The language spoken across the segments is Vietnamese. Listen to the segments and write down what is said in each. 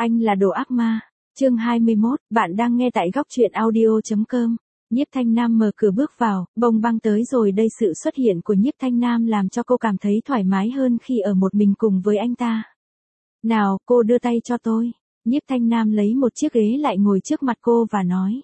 Anh là đồ ác ma. Chương 21, bạn đang nghe tại góc truyện audio.com. Nhiếp Thanh Nam mở cửa bước vào, bông băng tới rồi đây. Sự xuất hiện của Nhiếp Thanh Nam làm cho cô cảm thấy thoải mái hơn khi ở một mình cùng với anh ta. Nào, cô đưa tay cho tôi. Nhiếp Thanh Nam lấy một chiếc ghế lại ngồi trước mặt cô và nói.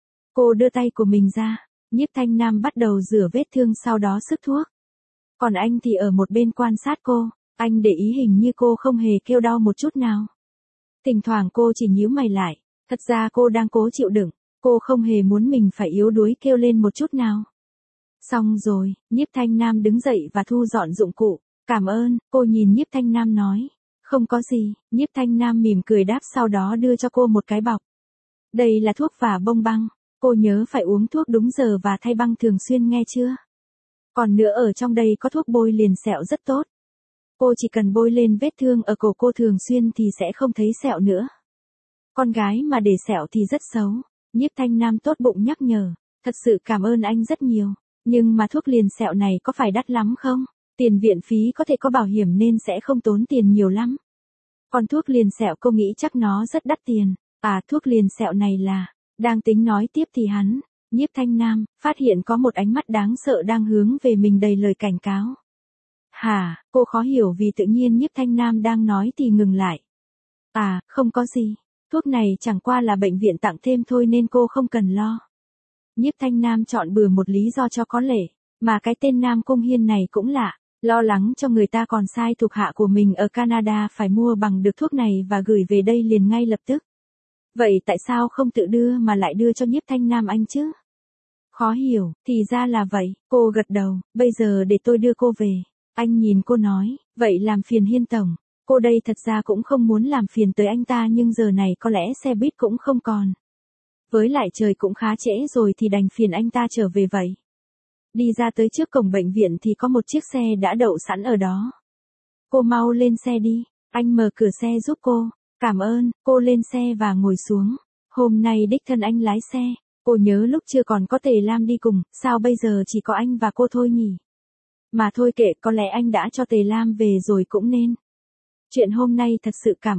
Cô đưa tay của mình ra. Nhiếp Thanh Nam bắt đầu rửa vết thương sau đó sức thuốc. Còn anh thì ở một bên quan sát cô. Anh để ý hình như cô không hề kêu đau một chút nào. Thỉnh thoảng cô chỉ nhíu mày lại. Thật ra cô đang cố chịu đựng. Cô không hề muốn mình phải yếu đuối kêu lên một chút nào. Xong rồi, Nhiếp Thanh Nam đứng dậy và thu dọn dụng cụ. Cảm ơn, cô nhìn Nhiếp Thanh Nam nói. Không có gì, Nhiếp Thanh Nam mỉm cười đáp sau đó đưa cho cô một cái bọc. Đây là thuốc và bông băng. Cô nhớ phải uống thuốc đúng giờ và thay băng thường xuyên nghe chưa? Còn nữa ở trong đây có thuốc bôi liền sẹo rất tốt. Cô chỉ cần bôi lên vết thương ở cổ cô thường xuyên thì sẽ không thấy sẹo nữa. Con gái mà để sẹo thì rất xấu. Nhiếp Thanh Nam tốt bụng nhắc nhở. Thật sự cảm ơn anh rất nhiều. Nhưng mà thuốc liền sẹo này có phải đắt lắm không? Tiền viện phí có thể có bảo hiểm nên sẽ không tốn tiền nhiều lắm. Còn thuốc liền sẹo cô nghĩ chắc nó rất đắt tiền. À, thuốc liền sẹo này là... Đang tính nói tiếp thì hắn, Nhiếp Thanh Nam, phát hiện có một ánh mắt đáng sợ đang hướng về mình đầy lời cảnh cáo. Hả, cô khó hiểu vì tự nhiên Nhiếp Thanh Nam đang nói thì ngừng lại. À, không có gì. Thuốc này chẳng qua là bệnh viện tặng thêm thôi nên cô không cần lo. Nhiếp Thanh Nam chọn bừa một lý do cho có lệ, mà cái tên Nam Cung Hiên này cũng lạ, lo lắng cho người ta còn sai thuộc hạ của mình ở Canada phải mua bằng được thuốc này và gửi về đây liền ngay lập tức. Vậy tại sao không tự đưa mà lại đưa cho Nhiếp Thanh Nam anh chứ? Khó hiểu, thì ra là vậy, cô gật đầu, bây giờ để tôi đưa cô về. Anh nhìn cô nói, vậy làm phiền Hiên tổng. Cô đây thật ra cũng không muốn làm phiền tới anh ta nhưng giờ này có lẽ xe buýt cũng không còn. Với lại trời cũng khá trễ rồi thì đành phiền anh ta trở về vậy. Đi ra tới trước cổng bệnh viện thì có một chiếc xe đã đậu sẵn ở đó. Cô mau lên xe đi, anh mở cửa xe giúp cô. Cảm ơn, cô lên xe và ngồi xuống. Hôm nay đích thân anh lái xe. Cô nhớ lúc chưa còn có Tề Lam đi cùng, sao bây giờ chỉ có anh và cô thôi nhỉ? Mà thôi kệ, có lẽ anh đã cho Tề Lam về rồi cũng nên. Chuyện hôm nay thật sự cảm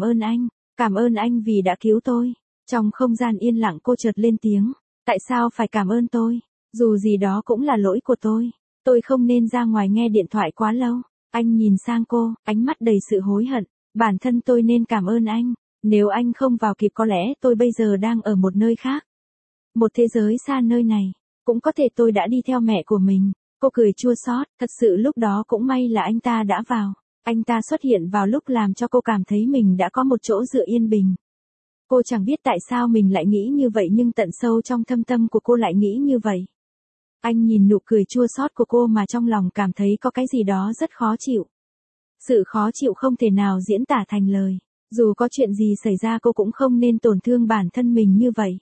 ơn anh vì đã cứu tôi. Trong không gian yên lặng cô chợt lên tiếng. Tại sao phải cảm ơn tôi? Dù gì đó cũng là lỗi của tôi. Tôi không nên ra ngoài nghe điện thoại quá lâu. Anh nhìn sang cô, ánh mắt đầy sự hối hận. Bản thân tôi nên cảm ơn anh. Nếu anh không vào kịp có lẽ tôi bây giờ đang ở một nơi khác. Một thế giới xa nơi này. Cũng có thể tôi đã đi theo mẹ của mình. Cô cười chua xót, thật sự lúc đó cũng may là anh ta đã vào. Anh ta xuất hiện vào lúc làm cho cô cảm thấy mình đã có một chỗ dựa yên bình. Cô chẳng biết tại sao mình lại nghĩ như vậy nhưng tận sâu trong thâm tâm của cô lại nghĩ như vậy. Anh nhìn nụ cười chua xót của cô mà trong lòng cảm thấy có cái gì đó rất khó chịu. Sự khó chịu không thể nào diễn tả thành lời. Dù có chuyện gì xảy ra cô cũng không nên tổn thương bản thân mình như vậy.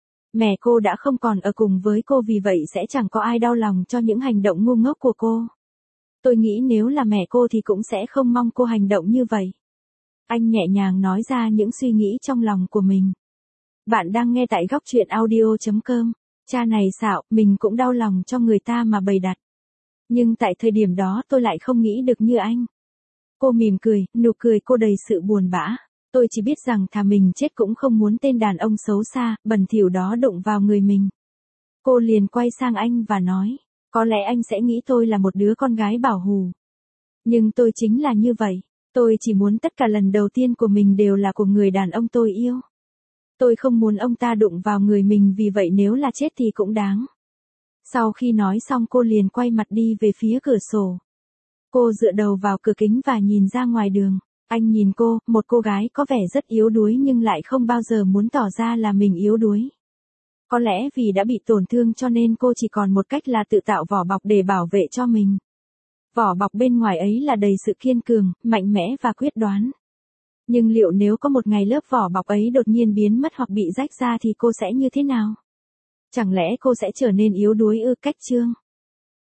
Mẹ cô đã không còn ở cùng với cô vì vậy sẽ chẳng có ai đau lòng cho những hành động ngu ngốc của cô. Tôi nghĩ nếu là mẹ cô thì cũng sẽ không mong cô hành động như vậy. Anh nhẹ nhàng nói ra những suy nghĩ trong lòng của mình. Bạn đang nghe tại góc truyện audio.com. Cha này xạo, mình cũng đau lòng cho người ta mà bày đặt. Nhưng tại thời điểm đó tôi lại không nghĩ được như anh. Cô mỉm cười, nụ cười cô đầy sự buồn bã. Tôi chỉ biết rằng thà mình chết cũng không muốn tên đàn ông xấu xa, bẩn thỉu đó đụng vào người mình. Cô liền quay sang anh và nói, có lẽ anh sẽ nghĩ tôi là một đứa con gái bảo hù. Nhưng tôi chính là như vậy. Tôi chỉ muốn tất cả lần đầu tiên của mình đều là của người đàn ông tôi yêu. Tôi không muốn ông ta đụng vào người mình vì vậy nếu là chết thì cũng đáng. Sau khi nói xong cô liền quay mặt đi về phía cửa sổ. Cô dựa đầu vào cửa kính và nhìn ra ngoài đường. Anh nhìn cô, một cô gái có vẻ rất yếu đuối nhưng lại không bao giờ muốn tỏ ra là mình yếu đuối. Có lẽ vì đã bị tổn thương cho nên cô chỉ còn một cách là tự tạo vỏ bọc để bảo vệ cho mình. Vỏ bọc bên ngoài ấy là đầy sự kiên cường, mạnh mẽ và quyết đoán. Nhưng liệu nếu có một ngày lớp vỏ bọc ấy đột nhiên biến mất hoặc bị rách ra thì cô sẽ như thế nào? Chẳng lẽ cô sẽ trở nên yếu đuối ư? Cách chương